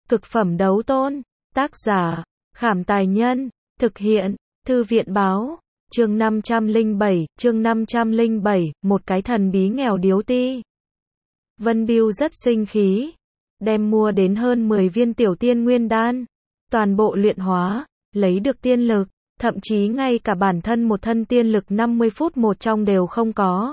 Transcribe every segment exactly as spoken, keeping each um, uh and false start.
Cực phẩm đấu tôn. Tác giả, Khảm Tài Nhân. Thực hiện, Thư viện Báo. Chương năm trăm lẻ bảy, chương năm trăm lẻ bảy, một cái thần bí nghèo điếu ti. Vân Bưu rất sinh khí, đem mua đến hơn mười viên tiểu tiên nguyên đan, toàn bộ luyện hóa, lấy được tiên lực, thậm chí ngay cả bản thân một thân tiên lực năm mươi phút một trong đều không có.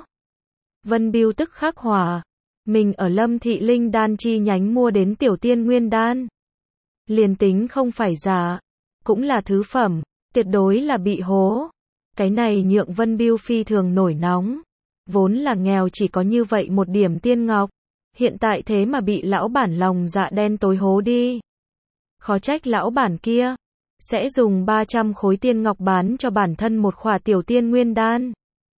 Vân Bưu tức khắc hỏa, mình ở Lâm Thị Linh Đan chi nhánh mua đến tiểu tiên nguyên đan, liền tính không phải giả, cũng là thứ phẩm, tuyệt đối là bị hố. Cái này nhượng Vân Bưu phi thường nổi nóng, vốn là nghèo chỉ có như vậy một điểm tiên ngọc, hiện tại thế mà bị lão bản lòng dạ đen tối hố đi. Khó trách lão bản kia sẽ dùng ba trăm khối tiên ngọc bán cho bản thân một khỏa tiểu tiên nguyên đan.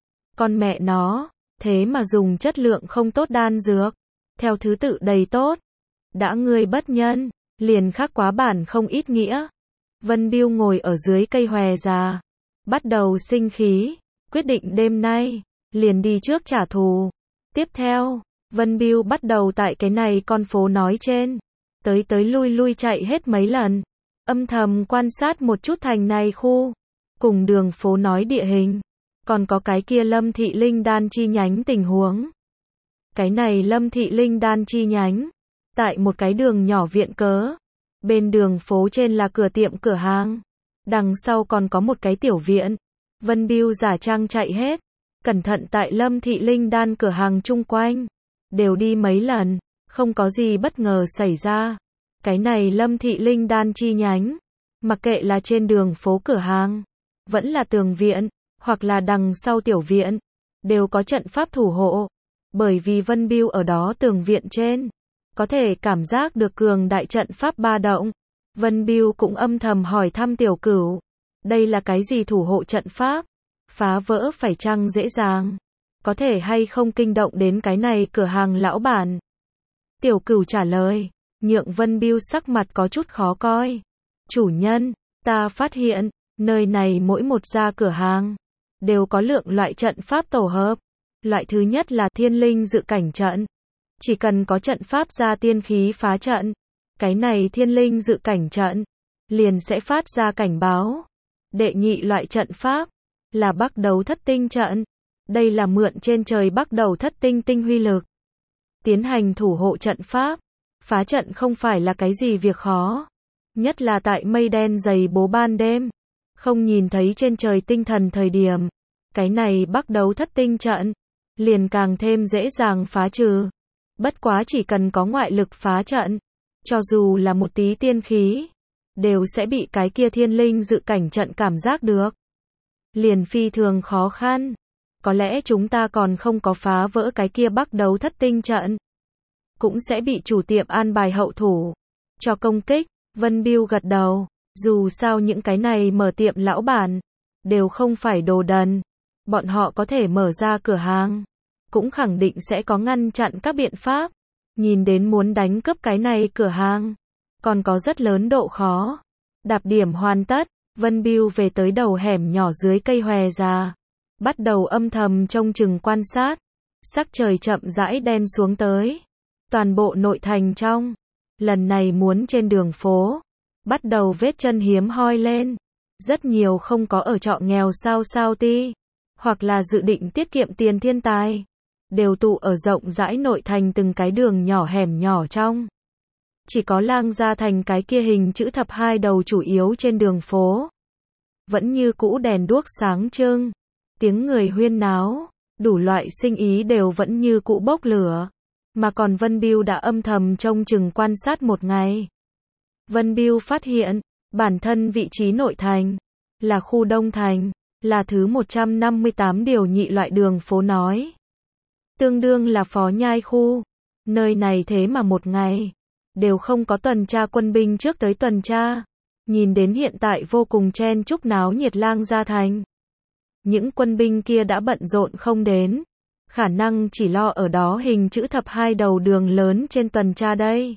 Con mẹ nó, thế mà dùng chất lượng không tốt đan dược, theo thứ tự đầy tốt. Đã ngươi bất nhân, liền khắc quá bản không ít nghĩa. Vân Bưu ngồi ở dưới cây hòe già, bắt đầu sinh khí, quyết định đêm nay liền đi trước trả thù. Tiếp theo, Vân Bưu bắt đầu tại cái này con phố nói trên, tới tới lui lui chạy hết mấy lần, âm thầm quan sát một chút thành này khu, cùng đường phố nói địa hình, còn có cái kia Lâm Thị Linh Đan chi nhánh tình huống. Cái này Lâm Thị Linh Đan chi nhánh, tại một cái đường nhỏ viện cớ, bên đường phố trên là cửa tiệm cửa hàng, đằng sau còn có một cái tiểu viện. Vân Bưu giả trang chạy hết, cẩn thận tại Lâm Thị Linh Đan cửa hàng chung quanh, đều đi mấy lần, không có gì bất ngờ xảy ra. Cái này Lâm Thị Linh Đan chi nhánh, mặc kệ là trên đường phố cửa hàng, vẫn là tường viện, hoặc là đằng sau tiểu viện, đều có trận pháp thủ hộ. Bởi vì Vân Bưu ở đó tường viện trên, có thể cảm giác được cường đại trận pháp ba động. Vân Bưu cũng âm thầm hỏi thăm Tiểu Cửu, đây là cái gì thủ hộ trận pháp? Phá vỡ phải chăng dễ dàng? Có thể hay không kinh động đến cái này cửa hàng lão bản? Tiểu Cửu trả lời, nhượng Vân Bưu sắc mặt có chút khó coi. Chủ nhân, ta phát hiện, nơi này mỗi một gia cửa hàng, đều có lượng loại trận pháp tổ hợp. Loại thứ nhất là thiên linh dự cảnh trận. Chỉ cần có trận pháp ra tiên khí phá trận, cái này thiên linh dự cảnh trận liền sẽ phát ra cảnh báo. Đệ nhị loại trận pháp là Bắc Đấu Thất Tinh trận. Đây là mượn trên trời Bắc Đấu Thất Tinh tinh huy lực tiến hành thủ hộ trận pháp. Phá trận không phải là cái gì việc khó, nhất là tại mây đen dày bố ban đêm, không nhìn thấy trên trời tinh thần thời điểm, cái này Bắc Đấu Thất Tinh trận liền càng thêm dễ dàng phá trừ. Bất quá chỉ cần có ngoại lực phá trận, cho dù là một tí tiên khí, đều sẽ bị cái kia thiên linh dự cảnh trận cảm giác được. Liền phi thường khó khăn. Có lẽ chúng ta còn không có phá vỡ cái kia Bắc Đấu Thất Tinh trận, cũng sẽ bị chủ tiệm an bài hậu thủ cho công kích. Vân Bưu gật đầu, dù sao những cái này mở tiệm lão bản đều không phải đồ đần, bọn họ có thể mở ra cửa hàng, cũng khẳng định sẽ có ngăn chặn các biện pháp. Nhìn đến muốn đánh cướp cái này cửa hàng, còn có rất lớn độ khó. Đạp điểm hoàn tất, Vân Bưu về tới đầu hẻm nhỏ dưới cây hòe già, bắt đầu âm thầm trông chừng quan sát. Sắc trời chậm rãi đen xuống tới, toàn bộ nội thành trong, lần này muốn trên đường phố, bắt đầu vết chân hiếm hoi lên. Rất nhiều không có ở trọ nghèo sao sao ti, hoặc là dự định tiết kiệm tiền thiên tài, đều tụ ở rộng rãi nội thành từng cái đường nhỏ hẻm nhỏ trong. Chỉ có Lang Gia Thành cái kia hình chữ thập hai đầu chủ yếu trên đường phố, vẫn như cũ đèn đuốc sáng trưng, tiếng người huyên náo, đủ loại sinh ý đều vẫn như cũ bốc lửa. Mà còn Vân Bưu đã âm thầm trông chừng quan sát một ngày. Vân Bưu phát hiện, bản thân vị trí nội thành, là khu Đông Thành, là thứ một trăm năm mươi tám điều nhị loại đường phố nói. Tương đương là Phó Nhai khu. Nơi này thế mà một ngày đều không có tuần tra quân binh trước tới tuần tra. Nhìn đến hiện tại vô cùng chen chúc náo nhiệt Lang Gia Thành, những quân binh kia đã bận rộn không đến, khả năng chỉ lo ở đó hình chữ thập hai đầu đường lớn trên tuần tra đây.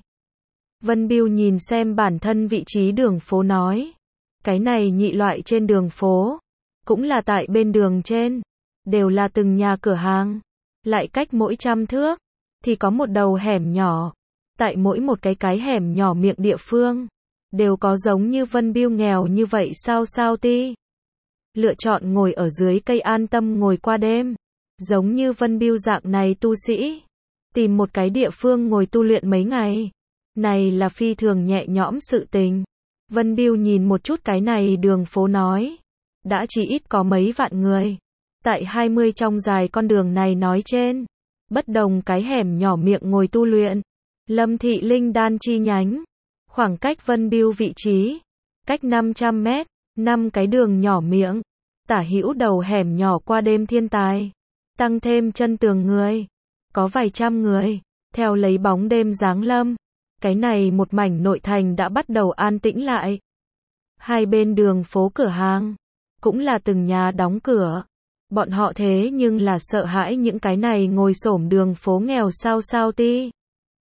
Vân Bưu nhìn xem bản thân vị trí đường phố nói, cái này nhị loại trên đường phố, cũng là tại bên đường trên, đều là từng nhà cửa hàng, lại cách mỗi trăm thước thì có một đầu hẻm nhỏ. tại mỗi một cái cái hẻm nhỏ miệng địa phương, đều có giống như Vân Biêu nghèo như vậy sao sao ti. Lựa chọn ngồi ở dưới cây an tâm ngồi qua đêm, giống như Vân Biêu dạng này tu sĩ, tìm một cái địa phương ngồi tu luyện mấy ngày, này là phi thường nhẹ nhõm sự tình. Vân Biêu nhìn một chút cái này đường phố nói, đã chỉ ít có mấy vạn người, tại hai mươi trong dài con đường này nói trên, bất đồng cái hẻm nhỏ miệng ngồi tu luyện. Lâm Thị Linh Đan chi nhánh, khoảng cách Vân Biêu vị trí, cách năm trăm mét, năm cái đường nhỏ miệng, tả hữu đầu hẻm nhỏ qua đêm thiên tài, tăng thêm chân tường người, có vài trăm người, theo lấy bóng đêm giáng lâm, cái này một mảnh nội thành đã bắt đầu an tĩnh lại. Hai bên đường phố cửa hàng, cũng là từng nhà đóng cửa, bọn họ thế nhưng là sợ hãi những cái này ngồi xổm đường phố nghèo sao sao ti.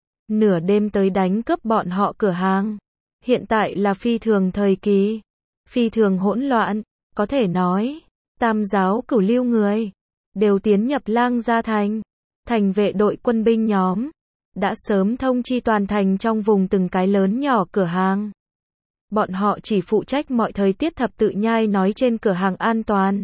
Nửa đêm tới đánh cướp bọn họ cửa hàng. Hiện tại là phi thường thời kỳ, phi thường hỗn loạn, có thể nói, tam giáo cửu lưu người, đều tiến nhập Lang Gia Thành. Thành vệ đội quân binh nhóm, đã sớm thông chi toàn thành trong vùng từng cái lớn nhỏ cửa hàng. Bọn họ chỉ phụ trách mọi thời tiết thập tự nhai nói trên cửa hàng an toàn.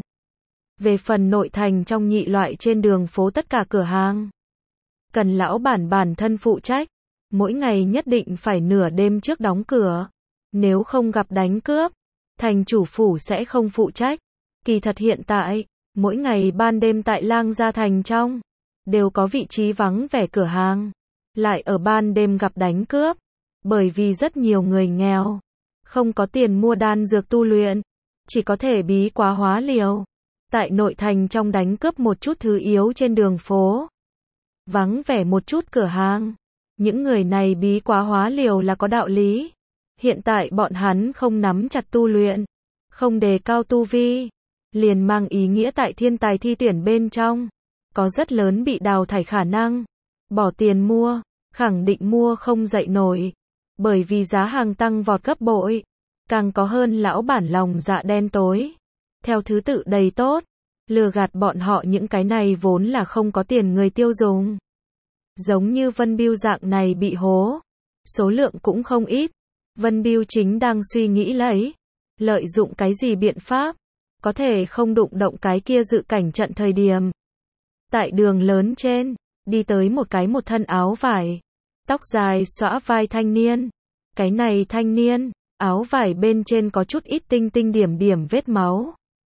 Về phần nội thành trong nhị loại trên đường phố tất cả cửa hàng, cần lão bản bản thân phụ trách. Mỗi ngày nhất định phải nửa đêm trước đóng cửa. Nếu không gặp đánh cướp, thành chủ phủ sẽ không phụ trách. Kỳ thật hiện tại, mỗi ngày ban đêm tại Lang Gia Thành trong, đều có vị trí vắng vẻ cửa hàng. Lại ở ban đêm gặp đánh cướp. Bởi vì rất nhiều người nghèo, không có tiền mua đan dược tu luyện, chỉ có thể bí quá hóa liều. Tại nội thành trong đánh cướp một chút thứ yếu trên đường phố. Vắng vẻ một chút cửa hàng. Những người này bí quá hóa liều là có đạo lý. Hiện tại bọn hắn không nắm chặt tu luyện, không đề cao tu vi, liền mang ý nghĩa tại thiên tài thi tuyển bên trong, có rất lớn bị đào thải khả năng. Bỏ tiền mua, khẳng định mua không dậy nổi, bởi vì giá hàng tăng vọt gấp bội. Càng có hơn lão bản lòng dạ đen tối, theo thứ tự đầy tốt, lừa gạt bọn họ những cái này vốn là không có tiền người tiêu dùng. Giống như Vân Biêu dạng này bị hố, số lượng cũng không ít. Vân Biêu chính đang suy nghĩ lấy, lợi dụng cái gì biện pháp, có thể không đụng động cái kia dự cảnh trận thời điểm. Tại đường lớn trên, đi tới một cái một thân áo vải, tóc dài xõa vai thanh niên. Cái này thanh niên, áo vải bên trên có chút ít tinh tinh điểm điểm vết máu.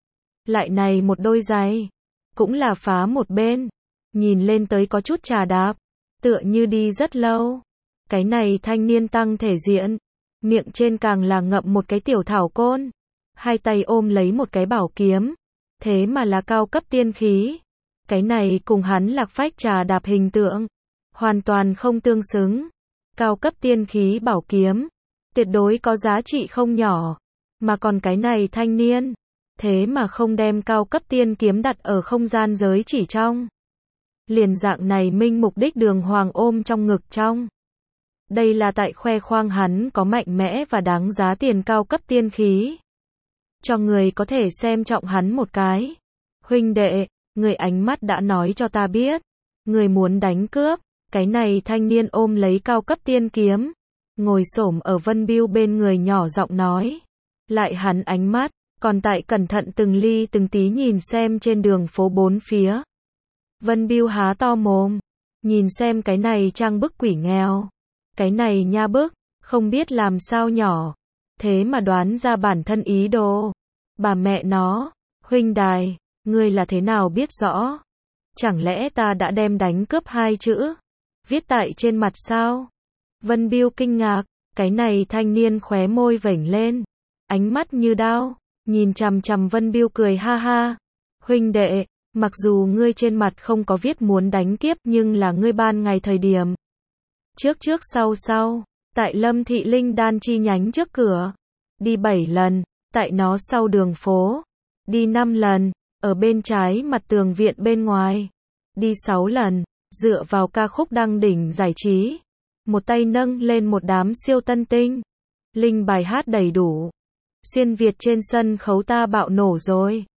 Lại này một đôi giày, cũng là phá một bên, nhìn lên tới có chút trà đạp. Tựa như đi rất lâu. Cái này thanh niên tăng thể diện, miệng trên càng là ngậm một cái tiểu thảo côn, hai tay ôm lấy một cái bảo kiếm, thế mà là cao cấp tiên khí. Cái này cùng hắn lạc phách trà đạp hình tượng, hoàn toàn không tương xứng. Cao cấp tiên khí bảo kiếm, tuyệt đối có giá trị không nhỏ, mà còn cái này thanh niên, thế mà không đem cao cấp tiên kiếm đặt ở không gian giới chỉ trong. Liền dạng này minh mục đích đường hoàng ôm trong ngực trong. Đây là tại khoe khoang hắn có mạnh mẽ và đáng giá tiền cao cấp tiên khí. Cho người có thể xem trọng hắn một cái. Huynh đệ, người ánh mắt đã nói cho ta biết. Người muốn đánh cướp. Cái này thanh niên ôm lấy cao cấp tiên kiếm. Ngồi xổm ở Vân Biêu bên người nhỏ giọng nói. Lại hắn ánh mắt, còn tại cẩn thận từng ly từng tí nhìn xem trên đường phố bốn phía. Vân Biêu há to mồm, nhìn xem cái này trang bức quỷ nghèo, cái này nha bức, không biết làm sao nhỏ, thế mà đoán ra bản thân ý đồ. Bà mẹ nó, huynh đài, ngươi là thế nào biết rõ? Chẳng lẽ ta đã đem đánh cướp hai chữ, viết tại trên mặt sao? Vân Biêu kinh ngạc, cái này thanh niên khóe môi vểnh lên, ánh mắt như đao, nhìn chằm chằm Vân Biêu cười ha ha. Huynh đệ, mặc dù ngươi trên mặt không có viết muốn đánh kiếp nhưng là ngươi ban ngày thời điểm. Trước trước sau sau, tại Lâm Thị Linh Đan chi nhánh trước cửa, đi bảy lần, tại nó sau đường phố, đi năm lần, ở bên trái mặt tường viện bên ngoài, đi sáu lần, dựa vào ca khúc đăng đỉnh giải trí, một tay nâng lên một đám siêu tân tinh, linh bài hát đầy đủ. Xuyên Việt trên sân khấu ta bạo nổ rồi.